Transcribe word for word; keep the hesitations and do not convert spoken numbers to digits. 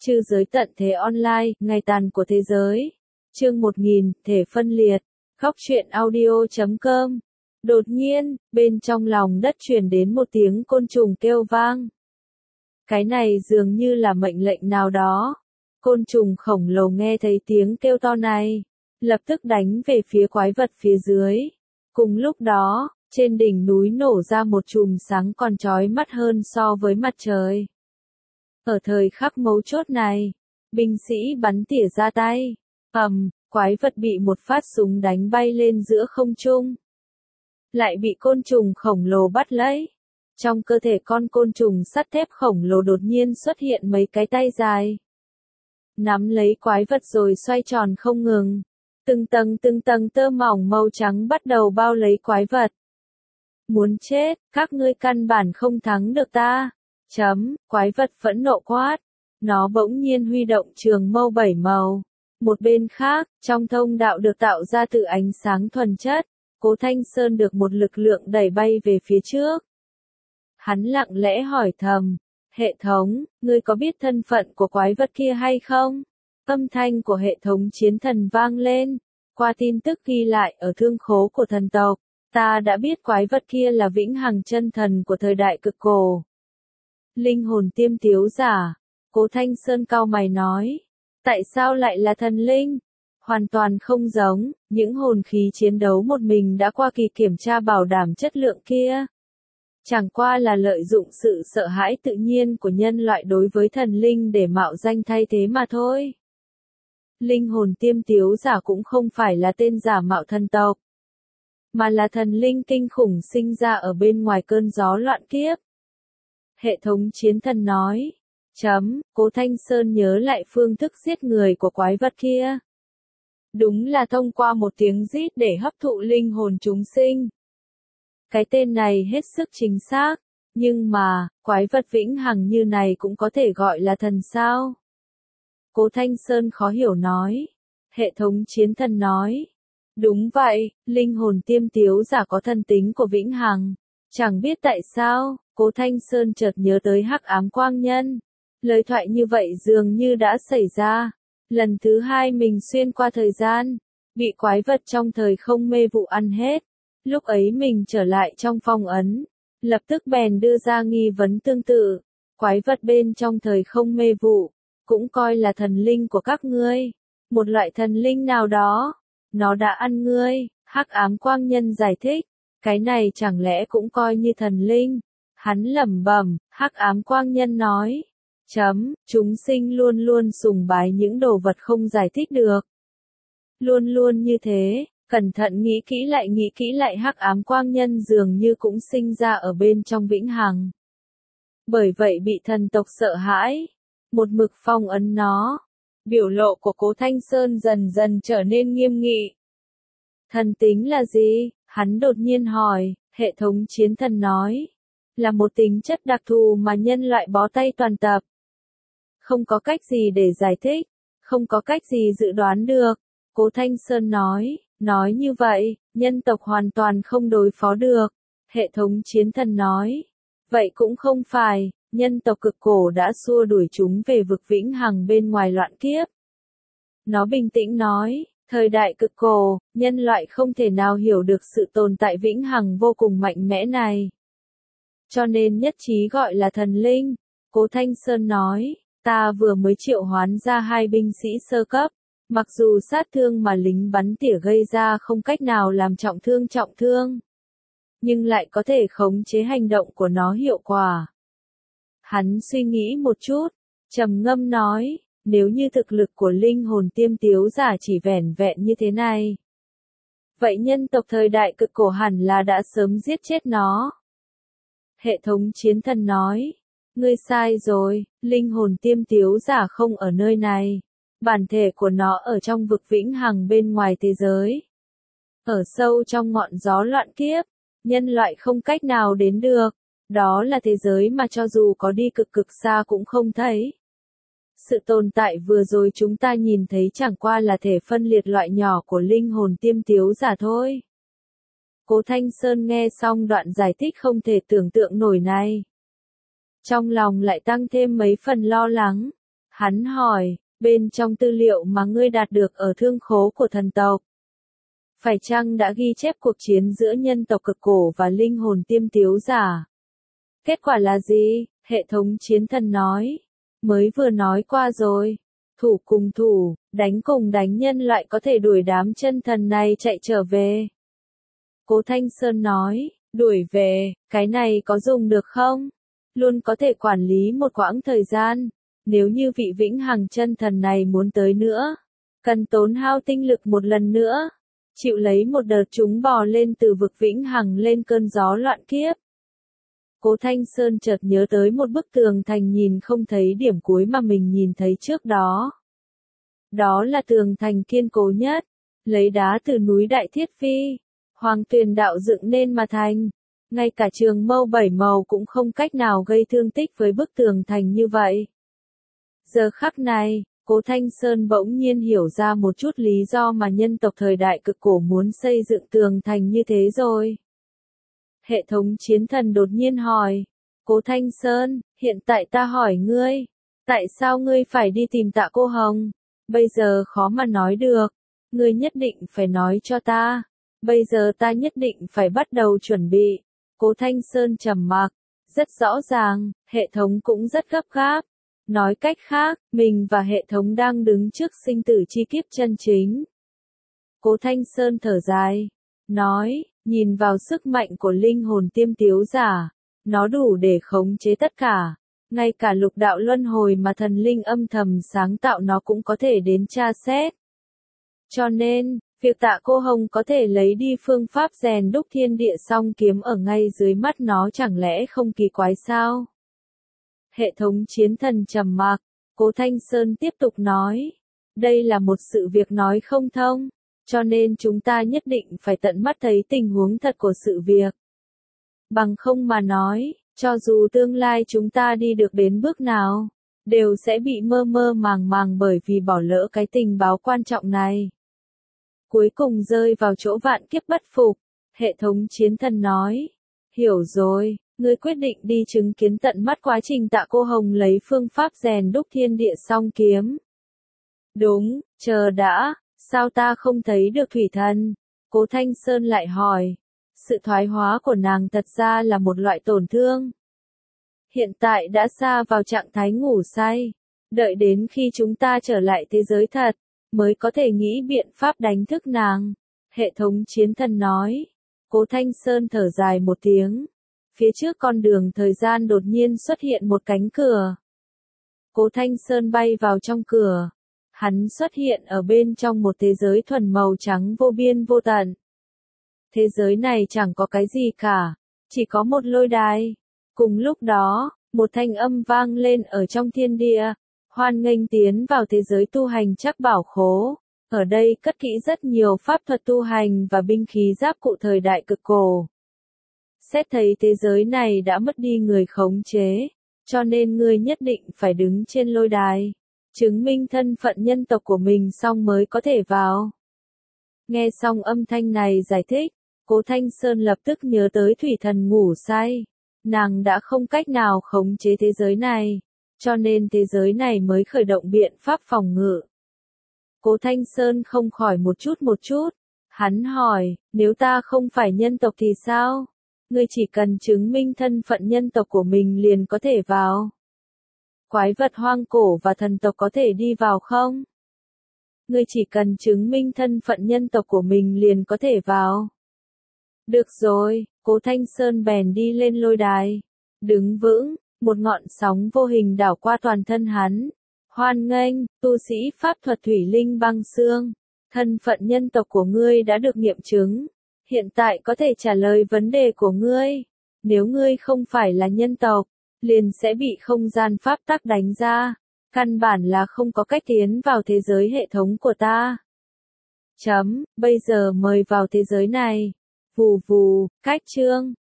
Trư giới tận thế online, ngày tàn của thế giới. Chương một nghìn, thể phân liệt. Góc truyện audio chấm com. Đột nhiên, bên trong lòng đất truyền đến một tiếng côn trùng kêu vang. Cái này dường như là mệnh lệnh nào đó. Côn trùng khổng lồ nghe thấy tiếng kêu to này, lập tức đánh về phía quái vật phía dưới. Cùng lúc đó, trên đỉnh núi nổ ra một chùm sáng còn chói mắt hơn so với mặt trời. Ở thời khắc mấu chốt này, binh sĩ bắn tỉa ra tay, ầm, quái vật bị một phát súng đánh bay lên giữa không trung. Lại bị côn trùng khổng lồ bắt lấy. Trong cơ thể con côn trùng sắt thép khổng lồ đột nhiên xuất hiện mấy cái tay dài. Nắm lấy quái vật rồi xoay tròn không ngừng. Từng tầng từng tầng tơ mỏng màu trắng bắt đầu bao lấy quái vật. Muốn chết, các ngươi căn bản không thắng được ta. Chấm, quái vật phẫn nộ quát. Nó bỗng nhiên huy động trường mâu bảy màu. Một bên khác, trong thông đạo được tạo ra từ ánh sáng thuần chất, Cố Thanh Sơn được một lực lượng đẩy bay về phía trước. Hắn lặng lẽ hỏi thầm, hệ thống, ngươi có biết thân phận của quái vật kia hay không? Âm thanh của hệ thống chiến thần vang lên, qua tin tức ghi lại ở thương khố của thần tộc, ta đã biết quái vật kia là vĩnh hằng chân thần của thời đại cực cổ. Linh hồn tiêm tiếu giả, Cố Thanh Sơn cau mày nói, tại sao lại là thần linh? Hoàn toàn không giống, những hồn khí chiến đấu một mình đã qua kỳ kiểm tra bảo đảm chất lượng kia. Chẳng qua là lợi dụng sự sợ hãi tự nhiên của nhân loại đối với thần linh để mạo danh thay thế mà thôi. Linh hồn tiêm tiếu giả cũng không phải là tên giả mạo thần tộc, mà là thần linh kinh khủng sinh ra ở bên ngoài cơn gió loạn kiếp. Hệ thống chiến thần nói, chấm, Cố Thanh Sơn nhớ lại phương thức giết người của quái vật kia. Đúng là thông qua một tiếng rít để hấp thụ linh hồn chúng sinh. Cái tên này hết sức chính xác, nhưng mà, quái vật vĩnh hằng như này cũng có thể gọi là thần sao? Cố Thanh Sơn khó hiểu nói. Hệ thống chiến thần nói. Đúng vậy, linh hồn tiêm tiếu giả có thần tính của vĩnh hằng. Chẳng biết tại sao, Cố Thanh Sơn chợt nhớ tới hắc ám quang nhân. Lời thoại như vậy dường như đã xảy ra. Lần thứ hai mình xuyên qua thời gian, bị quái vật trong thời không mê vụ ăn hết. Lúc ấy mình trở lại trong phong ấn, lập tức bèn đưa ra nghi vấn tương tự. Quái vật bên trong thời không mê vụ, cũng coi là thần linh của các ngươi. Một loại thần linh nào đó, nó đã ăn ngươi, hắc ám quang nhân giải thích. Cái này chẳng lẽ cũng coi như thần linh? Hắn lẩm bẩm, hắc ám quang nhân nói. Chấm, chúng sinh luôn luôn sùng bái những đồ vật không giải thích được. Luôn luôn như thế, cẩn thận nghĩ kỹ lại nghĩ kỹ lại hắc ám quang nhân dường như cũng sinh ra ở bên trong vĩnh hằng. Bởi vậy bị thần tộc sợ hãi, một mực phong ấn nó. Biểu lộ của Cố Thanh Sơn dần dần trở nên nghiêm nghị. Thần tính là gì? Hắn đột nhiên hỏi, hệ thống chiến thần nói. Là một tính chất đặc thù mà nhân loại bó tay toàn tập. Không có cách gì để giải thích, không có cách gì dự đoán được. Cố Thanh Sơn nói, nói như vậy, nhân tộc hoàn toàn không đối phó được. Hệ thống chiến thần nói, vậy cũng không phải, nhân tộc cực cổ đã xua đuổi chúng về vực vĩnh hằng bên ngoài loạn kiếp. Nó bình tĩnh nói, thời đại cực cổ, nhân loại không thể nào hiểu được sự tồn tại vĩnh hằng vô cùng mạnh mẽ này. Cho nên nhất trí gọi là thần linh. Cố Thanh Sơn nói, ta vừa mới triệu hoán ra hai binh sĩ sơ cấp. Mặc dù sát thương mà lính bắn tỉa gây ra không cách nào làm trọng thương trọng thương, nhưng lại có thể khống chế hành động của nó hiệu quả. Hắn suy nghĩ một chút, trầm ngâm nói, nếu như thực lực của linh hồn tiêm tiếu giả chỉ vẻn vẹn như thế này, vậy nhân tộc thời đại cực cổ hẳn là đã sớm giết chết nó. Hệ thống chiến thần nói, ngươi sai rồi, linh hồn tiêm tiếu giả không ở nơi này. Bản thể của nó ở trong vực vĩnh hằng bên ngoài thế giới. Ở sâu trong ngọn gió loạn kiếp, nhân loại không cách nào đến được. Đó là thế giới mà cho dù có đi cực cực xa cũng không thấy. Sự tồn tại vừa rồi chúng ta nhìn thấy chẳng qua là thể phân liệt loại nhỏ của linh hồn tiêm tiếu giả thôi. Cố Thanh Sơn nghe xong đoạn giải thích không thể tưởng tượng nổi này. Trong lòng lại tăng thêm mấy phần lo lắng. Hắn hỏi, bên trong tư liệu mà ngươi đạt được ở thương khố của thần tộc, phải chăng đã ghi chép cuộc chiến giữa nhân tộc cực cổ và linh hồn tiêm tiếu giả? Kết quả là gì? Hệ thống chiến thần nói. Mới vừa nói qua rồi. Thủ cùng thủ, đánh cùng đánh, nhân loại có thể đuổi đám chân thần này chạy trở về. Cố Thanh Sơn nói, đuổi về, cái này có dùng được không? Luôn có thể quản lý một quãng thời gian. Nếu như vị vĩnh hằng chân thần này muốn tới nữa, cần tốn hao tinh lực một lần nữa. Chịu lấy một đợt chúng bò lên từ vực vĩnh hằng lên cơn gió loạn kiếp. Cố Thanh Sơn chợt nhớ tới một bức tường thành nhìn không thấy điểm cuối mà mình nhìn thấy trước đó. Đó là tường thành kiên cố nhất, lấy đá từ núi Đại Thiết Phi, Hoàng Tuyền đạo dựng nên mà thành. Ngay cả trường mâu bảy màu cũng không cách nào gây thương tích với bức tường thành như vậy. Giờ khắc này, Cố Thanh Sơn bỗng nhiên hiểu ra một chút lý do mà nhân tộc thời đại cực cổ muốn xây dựng tường thành như thế rồi. Hệ thống chiến thần đột nhiên hỏi, Cố Thanh Sơn, hiện tại ta hỏi ngươi, tại sao ngươi phải đi tìm Tạ Cô Hồng? Bây giờ khó mà nói được, ngươi nhất định phải nói cho ta, bây giờ ta nhất định phải bắt đầu chuẩn bị. Cố Thanh Sơn trầm mặc, rất rõ ràng, hệ thống cũng rất gấp gáp. Nói cách khác, mình và hệ thống đang đứng trước sinh tử chi kiếp chân chính. Cố Thanh Sơn thở dài, nói, nhìn vào sức mạnh của linh hồn tiêm tiếu giả, nó đủ để khống chế tất cả, ngay cả lục đạo luân hồi mà thần linh âm thầm sáng tạo nó cũng có thể đến tra xét. Cho nên, việc Tạ Cô Hồng có thể lấy đi phương pháp rèn đúc thiên địa song kiếm ở ngay dưới mắt nó chẳng lẽ không kỳ quái sao? Hệ thống chiến thần trầm mặc, Cố Thanh Sơn tiếp tục nói, đây là một sự việc nói không thông, cho nên chúng ta nhất định phải tận mắt thấy tình huống thật của sự việc. Bằng không mà nói, cho dù tương lai chúng ta đi được đến bước nào, đều sẽ bị mơ mơ màng màng bởi vì bỏ lỡ cái tình báo quan trọng này. Cuối cùng rơi vào chỗ vạn kiếp bất phục, hệ thống chiến thần nói, hiểu rồi. Ngươi quyết định đi chứng kiến tận mắt quá trình Tạ Cô Hồng lấy phương pháp rèn đúc thiên địa song kiếm. Đúng, chờ đã, sao ta không thấy được thủy thần? Cố Thanh Sơn lại hỏi. Sự thoái hóa của nàng thật ra là một loại tổn thương. Hiện tại đã xa vào trạng thái ngủ say. Đợi đến khi chúng ta trở lại thế giới thật, mới có thể nghĩ biện pháp đánh thức nàng. Hệ thống chiến thần nói. Cố Thanh Sơn thở dài một tiếng. Phía trước con đường thời gian đột nhiên xuất hiện một cánh cửa. Cố Thanh Sơn bay vào trong cửa. Hắn xuất hiện ở bên trong một thế giới thuần màu trắng vô biên vô tận. Thế giới này chẳng có cái gì cả, chỉ có một lôi đài. Cùng lúc đó, một thanh âm vang lên ở trong thiên địa. Hoan nghênh tiến vào thế giới tu hành Trắc Bảo Khố. Ở đây cất kỹ rất nhiều pháp thuật tu hành và binh khí giáp cụ thời đại cực cổ. Xét thấy thế giới này đã mất đi người khống chế, cho nên ngươi nhất định phải đứng trên lôi đài, chứng minh thân phận nhân tộc của mình xong mới có thể vào. Nghe xong âm thanh này giải thích, Cố Thanh Sơn lập tức nhớ tới thủy thần ngủ say. Nàng đã không cách nào khống chế thế giới này, cho nên thế giới này mới khởi động biện pháp phòng ngự. Cố Thanh Sơn không khỏi một chút một chút. Hắn hỏi, nếu ta không phải nhân tộc thì sao? Ngươi chỉ cần chứng minh thân phận nhân tộc của mình liền có thể vào. Quái vật hoang cổ và thần tộc có thể đi vào không? Ngươi chỉ cần chứng minh thân phận nhân tộc của mình liền có thể vào. Được rồi, Cố Thanh Sơn bèn đi lên lôi đài. Đứng vững, một ngọn sóng vô hình đảo qua toàn thân hắn. Hoan nghênh, tu sĩ pháp thuật thủy linh băng xương. Thân phận nhân tộc của ngươi đã được nghiệm chứng. Hiện tại có thể trả lời vấn đề của ngươi. Nếu ngươi không phải là nhân tộc, liền sẽ bị không gian pháp tắc đánh ra. Căn bản là không có cách tiến vào thế giới hệ thống của ta. Chấm, bây giờ mời vào thế giới này. Vù vù, cách chương.